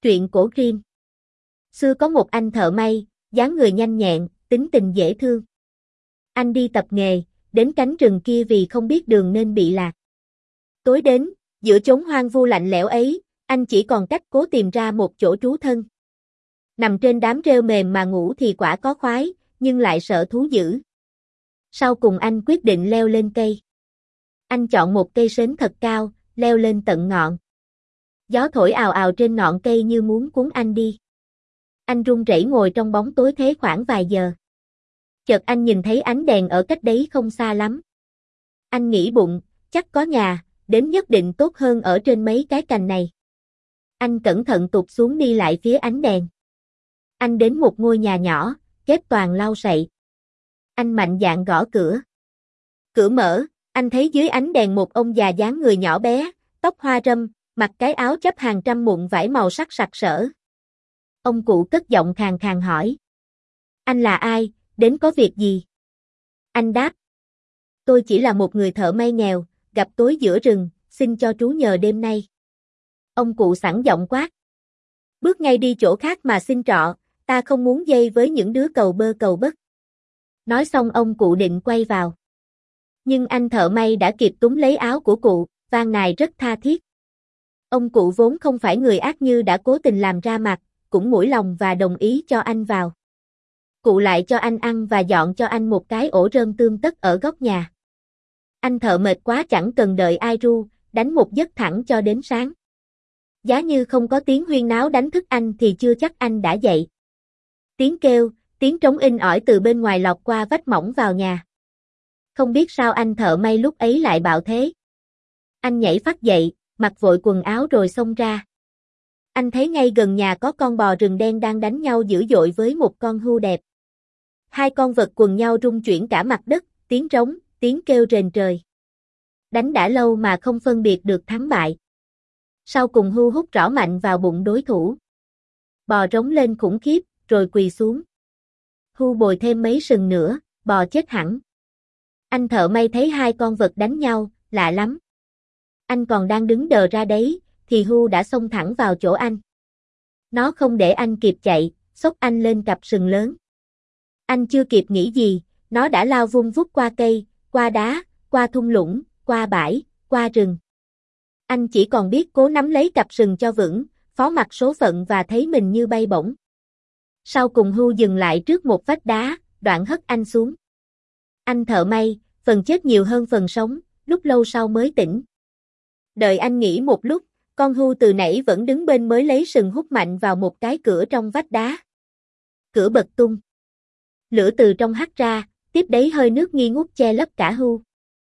Truyện cổ Grimm. Xưa có một anh thợ may, dáng người nhanh nhẹn, tính tình dễ thương. Anh đi tập nghề, đến cánh rừng kia vì không biết đường nên bị lạc. Tối đến, giữa chốn hoang vu lạnh lẽo ấy, anh chỉ còn cách cố tìm ra một chỗ trú thân. Nằm trên đám rêu mềm mà ngủ thì quả có khoái, nhưng lại sợ thú dữ. Sau cùng anh quyết định leo lên cây. Anh chọn một cây sến thật cao, leo lên tận ngọn. Gió thổi ào ào trên ngọn cây như muốn cuốn anh đi. Anh run rẩy ngồi trong bóng tối thế khoảng vài giờ. Chợt anh nhìn thấy ánh đèn ở cách đấy không xa lắm. Anh nghĩ bụng, chắc có nhà, đến nhất định tốt hơn ở trên mấy cái cành này. Anh cẩn thận tụt xuống đi lại phía ánh đèn. Anh đến một ngôi nhà nhỏ, ghép toàn lau sậy. Anh mạnh dạn gõ cửa. Cửa mở, anh thấy dưới ánh đèn một ông già dáng người nhỏ bé, tóc hoa râm, mặc cái áo chắp hàng trăm mụn vải màu sắc sặc sỡ. Ông cụ cất giọng khàn khàn hỏi. Anh là ai, đến có việc gì? Anh đáp. Tôi chỉ là một người thợ may nghèo, gặp tối giữa rừng, xin cho trú nhờ đêm nay. Ông cụ sẵn giọng quát. Bước ngay đi chỗ khác mà xin trọ, ta không muốn dây với những đứa cầu bơ cầu bất. Nói xong ông cụ định quay vào. Nhưng anh thợ may đã kịp túm lấy áo của cụ, van nài rất tha thiết. Ông cụ vốn không phải người ác như đã cố tình làm ra mặt, cũng mũi lòng và đồng ý cho anh vào. Cụ lại cho anh ăn và dọn cho anh một cái ổ rơm tươm tất ở góc nhà. Anh thợ mệt quá chẳng cần đợi ai ru, đánh một giấc thẳng cho đến sáng. Giá như không có tiếng huyên náo đánh thức anh thì chưa chắc anh đã dậy. Tiếng kêu, tiếng trống inh ỏi từ bên ngoài lọt qua vách mỏng vào nhà. Không biết sao anh thợ may lúc ấy lại bạo thế. Anh nhảy phắt dậy, mặc vội quần áo rồi xông ra. Anh thấy ngay gần nhà có con bò rừng đen đang đánh nhau dữ dội với một con hươu đẹp. Hai con vật quần nhau rung chuyển cả mặt đất, tiếng trống, tiếng kêu rền trời. Đánh đã lâu mà không phân biệt được thắng bại. Sau cùng hươu hút rõ mạnh vào bụng đối thủ. Bò rống lên khủng khiếp, rồi quỳ xuống. Hươu bồi thêm mấy sừng nữa, bò chết hẳn. Anh thợ may thấy hai con vật đánh nhau, lạ lắm. Anh còn đang đứng đờ ra đấy, thì hươu đã xông thẳng vào chỗ anh. Nó không để anh kịp chạy, xốc anh lên cặp sừng lớn. Anh chưa kịp nghĩ gì, nó đã lao vun vút qua cây, qua đá, qua thung lũng, qua bãi, qua rừng. Anh chỉ còn biết cố nắm lấy cặp sừng cho vững, phó mặc số phận và thấy mình như bay bổng. Sau cùng hươu dừng lại trước một vách đá, đoạn hất anh xuống. Anh thợ may, phần chết nhiều hơn phần sống, lúc lâu sau mới tỉnh. Đợi anh nghĩ một lúc, con hươu từ nãy vẫn đứng bên mới lấy sừng hút mạnh vào một cái cửa trong vách đá. Cửa bật tung. Lửa từ trong hắt ra, tiếp đấy hơi nước nghi ngút che lấp cả hươu.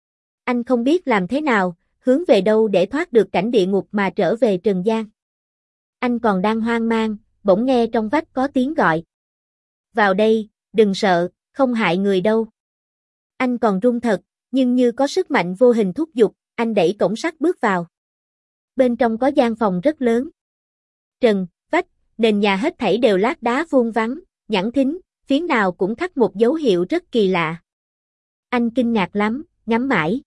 Anh không biết làm thế nào, hướng về đâu để thoát được cảnh địa ngục mà trở về trần gian. Anh còn đang hoang mang, bỗng nghe trong vách có tiếng gọi. Vào đây, đừng sợ, không hại người đâu. Anh còn run thật, nhưng như có sức mạnh vô hình thúc giục, anh đẩy cổng sắt bước vào. Bên trong có gian phòng rất lớn. Trần, vách, nền nhà hết thảy đều lát đá vuông vắn, nhẵn thính, phiến nào cũng khắc một dấu hiệu rất kỳ lạ. Anh kinh ngạc lắm, ngắm mãi.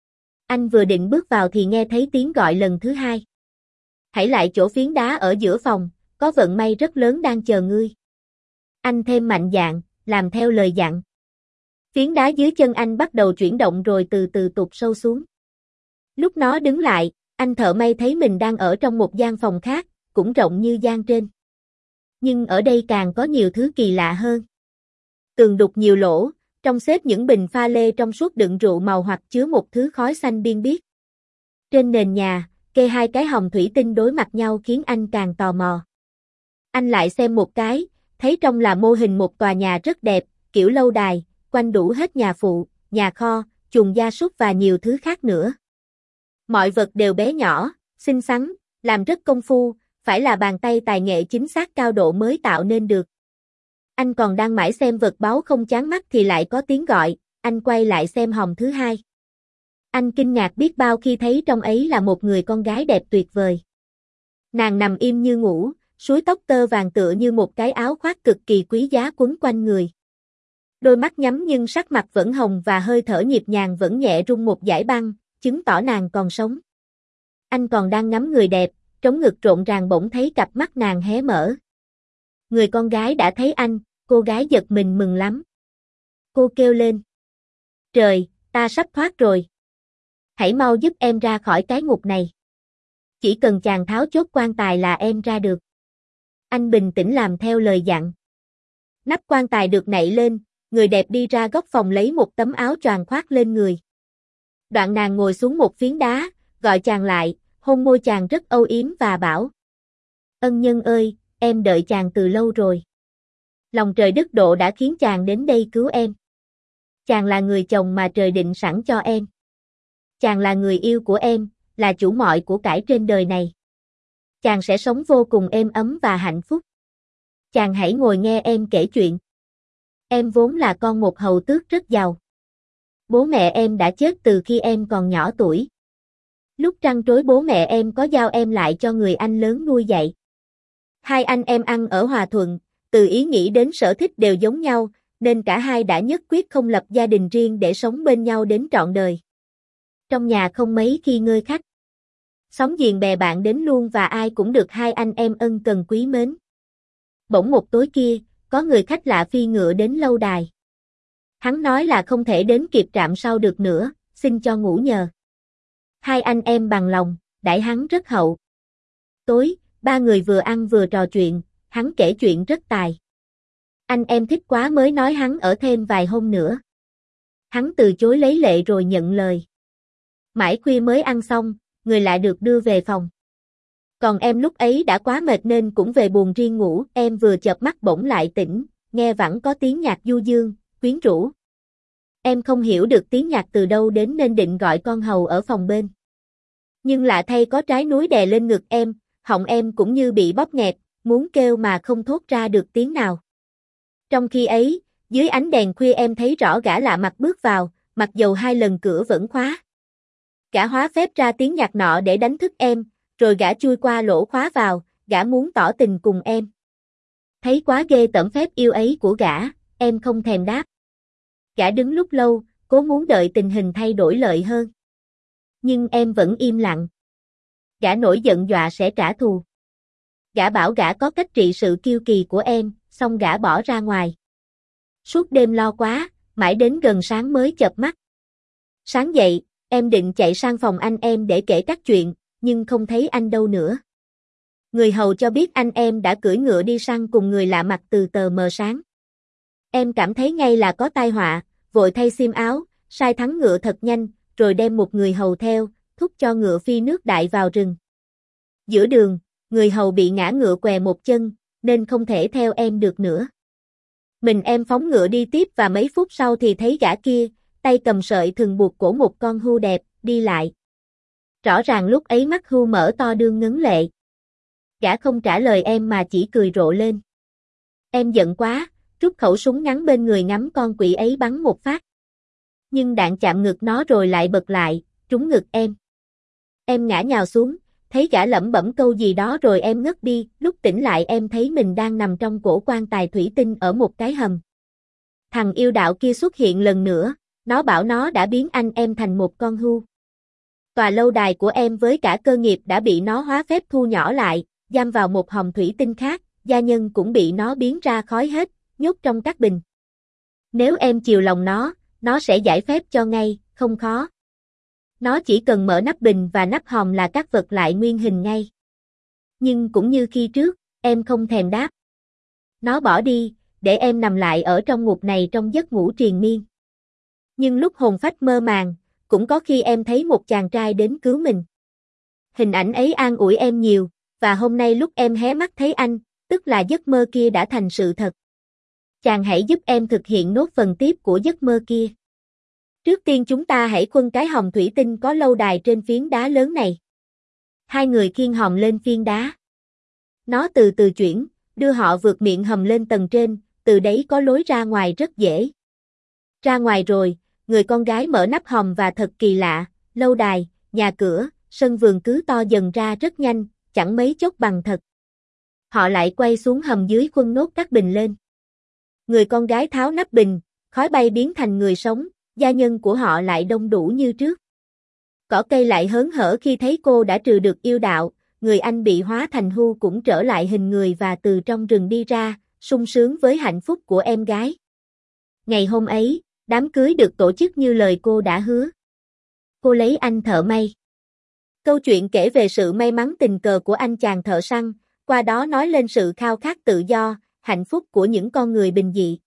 Anh vừa định bước vào thì nghe thấy tiếng gọi lần thứ hai. Hãy lại chỗ phiến đá ở giữa phòng, có vận may rất lớn đang chờ ngươi. Anh thêm mạnh dạn, làm theo lời dặn. Phiến đá dưới chân anh bắt đầu chuyển động rồi từ từ tụt sâu xuống. Lúc nó đứng lại, anh thợ may thấy mình đang ở trong một gian phòng khác, cũng rộng như gian trên. Nhưng ở đây càng có nhiều thứ kỳ lạ hơn. Tường đục nhiều lỗ, trong xếp những bình pha lê trong suốt đựng rượu màu hoặc chứa một thứ khói xanh biên biếc. Trên nền nhà, kê hai cái hòm thủy tinh đối mặt nhau khiến anh càng tò mò. Anh lại xem một cái, thấy trong là mô hình một tòa nhà rất đẹp, kiểu lâu đài, quanh đủ hết nhà phụ, nhà kho, chuồng gia súc và nhiều thứ khác nữa. Mọi vật đều bé nhỏ, xinh xắn, làm rất công phu, phải là bàn tay tài nghệ chính xác cao độ mới tạo nên được. Anh còn đang mãi xem vật báu không chán mắt thì lại có tiếng gọi, anh quay lại xem hòm thứ hai. Anh kinh ngạc biết bao khi thấy trong ấy là một người con gái đẹp tuyệt vời. Nàng nằm im như ngủ, suối tóc tơ vàng tựa như một cái áo khoác cực kỳ quý giá quấn quanh người. Đôi mắt nhắm nhưng sắc mặt vẫn hồng và hơi thở nhịp nhàng vẫn nhẹ rung một dải băng, chứng tỏ nàng còn sống. Anh còn đang ngắm người đẹp, trống ngực rộn ràng bỗng thấy cặp mắt nàng hé mở. Người con gái đã thấy anh, cô gái giật mình mừng lắm. Cô kêu lên. Trời, ta sắp thoát rồi. Hãy mau giúp em ra khỏi cái ngục này. Chỉ cần chàng tháo chốt quan tài là em ra được. Anh bình tĩnh làm theo lời dặn. Nắp quan tài được nạy lên, người đẹp đi ra góc phòng lấy một tấm áo choàng khoác lên người. Đoạn nàng ngồi xuống một phiến đá, gọi chàng lại, hôn môi chàng rất âu yếm và bảo. Ân nhân ơi, em đợi chàng từ lâu rồi. Lòng trời đức độ đã khiến chàng đến đây cứu em. Chàng là người chồng mà trời định sẵn cho em. Chàng là người yêu của em, là chủ mọi của cải trên đời này. Chàng sẽ sống vô cùng êm ấm và hạnh phúc. Chàng hãy ngồi nghe em kể chuyện. Em vốn là con một hầu tước rất giàu. Bố mẹ em đã chết từ khi em còn nhỏ tuổi. Lúc trăn trối bố mẹ em có giao em lại cho người anh lớn nuôi dạy. Hai anh em ăn ở hòa thuận, từ ý nghĩ đến sở thích đều giống nhau, nên cả hai đã nhất quyết không lập gia đình riêng để sống bên nhau đến trọn đời. Trong nhà không mấy khi ngơi khách. Xóm giềng bè bạn đến luôn và ai cũng được hai anh em ân cần quý mến. Bỗng một tối kia, có người khách lạ phi ngựa đến lâu đài. Hắn nói là không thể đến kịp trạm sau được nữa, xin cho ngủ nhờ. Hai anh em bằng lòng, đãi hắn rất hậu. Tối, ba người vừa ăn vừa trò chuyện, hắn kể chuyện rất tài. Anh em thích quá mới nói hắn ở thêm vài hôm nữa. Hắn từ chối lấy lệ rồi nhận lời. Mãi khuya mới ăn xong, người lại được đưa về phòng. Còn em lúc ấy đã quá mệt nên cũng về buồng riêng ngủ, em vừa chợp mắt bỗng lại tỉnh, nghe vẳng có tiếng nhạc du dương, quyến rũ. Em không hiểu được tiếng nhạc từ đâu đến nên định gọi con hầu ở phòng bên. Nhưng lạ thay có trái núi đè lên ngực em, họng em cũng như bị bóp nghẹt, muốn kêu mà không thốt ra được tiếng nào. Trong khi ấy, dưới ánh đèn khuya em thấy rõ gã lạ mặt bước vào, mặc dầu hai lần cửa vẫn khóa. Gã hóa phép ra tiếng nhạc nọ để đánh thức em, rồi gã chui qua lỗ khóa vào, gã muốn tỏ tình cùng em. Thấy quá ghê tởm phép yêu ấy của gã, em không thèm đáp. Gã đứng lúc lâu, cố muốn đợi tình hình thay đổi lợi hơn. Nhưng em vẫn im lặng. Gã nổi giận dọa sẽ trả thù. Gã bảo gã có cách trị sự kiêu kỳ của em, xong gã bỏ ra ngoài. Suốt đêm lo quá, mãi đến gần sáng mới chợp mắt. Sáng dậy, em định chạy sang phòng anh em để kể các chuyện, nhưng không thấy anh đâu nữa. Người hầu cho biết anh em đã cưỡi ngựa đi săn cùng người lạ mặt từ tờ mờ sáng. Em cảm thấy ngay là có tai họa, vội thay xiêm áo, sai thắng ngựa thật nhanh, rồi đem một người hầu theo, thúc cho ngựa phi nước đại vào rừng. Giữa đường, người hầu bị ngã ngựa què một chân, nên không thể theo em được nữa. Mình em phóng ngựa đi tiếp và mấy phút sau thì thấy gã kia, tay cầm sợi thừng buộc cổ một con hươu đẹp, đi lại. Rõ ràng lúc ấy mắt hươu mở to đương ngấn lệ. Gã không trả lời em mà chỉ cười rộ lên. Em giận quá, rút khẩu súng ngắn bên người ngắm con quỷ ấy bắn một phát. Nhưng đạn chạm ngực nó rồi lại bật lại, trúng ngực em. Em ngã nhào xuống, thấy gã lẩm bẩm câu gì đó rồi em ngất đi, lúc tỉnh lại em thấy mình đang nằm trong cổ quan tài thủy tinh ở một cái hầm. Thằng yêu đạo kia xuất hiện lần nữa, nó bảo nó đã biến anh em thành một con hươu. Tòa lâu đài của em với cả cơ nghiệp đã bị nó hóa phép thu nhỏ lại, giam vào một hòm thủy tinh khác, gia nhân cũng bị nó biến ra khói hết, nhốt trong các bình. Nếu em chiều lòng nó sẽ giải phép cho ngay, không khó. Nó chỉ cần mở nắp bình và nắp hòm là các vật lại nguyên hình ngay. Nhưng cũng như khi trước, em không thèm đáp. Nó bỏ đi, để em nằm lại ở trong ngục này trong giấc ngủ triền miên. Nhưng lúc hồn phách mơ màng, cũng có khi em thấy một chàng trai đến cứu mình. Hình ảnh ấy an ủi em nhiều, và hôm nay lúc em hé mắt thấy anh, tức là giấc mơ kia đã thành sự thật. Chàng hãy giúp em thực hiện nốt phần tiếp của giấc mơ kia. Trước tiên chúng ta hãy khuân cái hòm thủy tinh có lâu đài trên phiến đá lớn này. Hai người khiêng hòm lên phiến đá. Nó từ từ chuyển, đưa họ vượt miệng hầm lên tầng trên, từ đấy có lối ra ngoài rất dễ. Ra ngoài rồi, người con gái mở nắp hòm và thật kỳ lạ, lâu đài, nhà cửa, sân vườn cứ to dần ra rất nhanh, chẳng mấy chốc bằng thật. Họ lại quay xuống hầm dưới khuân nốt các bình lên. Người con gái tháo nắp bình, khói bay biến thành người sống, gia nhân của họ lại đông đủ như trước. Cỏ cây lại hớn hở khi thấy cô đã trừ được yêu đạo, người anh bị hóa thành hưu cũng trở lại hình người và từ trong rừng đi ra, sung sướng với hạnh phúc của em gái. Ngày hôm ấy, đám cưới được tổ chức như lời cô đã hứa. Cô lấy anh thợ may. Câu chuyện kể về sự may mắn tình cờ của anh chàng thợ săn, qua đó nói lên sự khao khát tự do, hạnh phúc của những con người bình dị.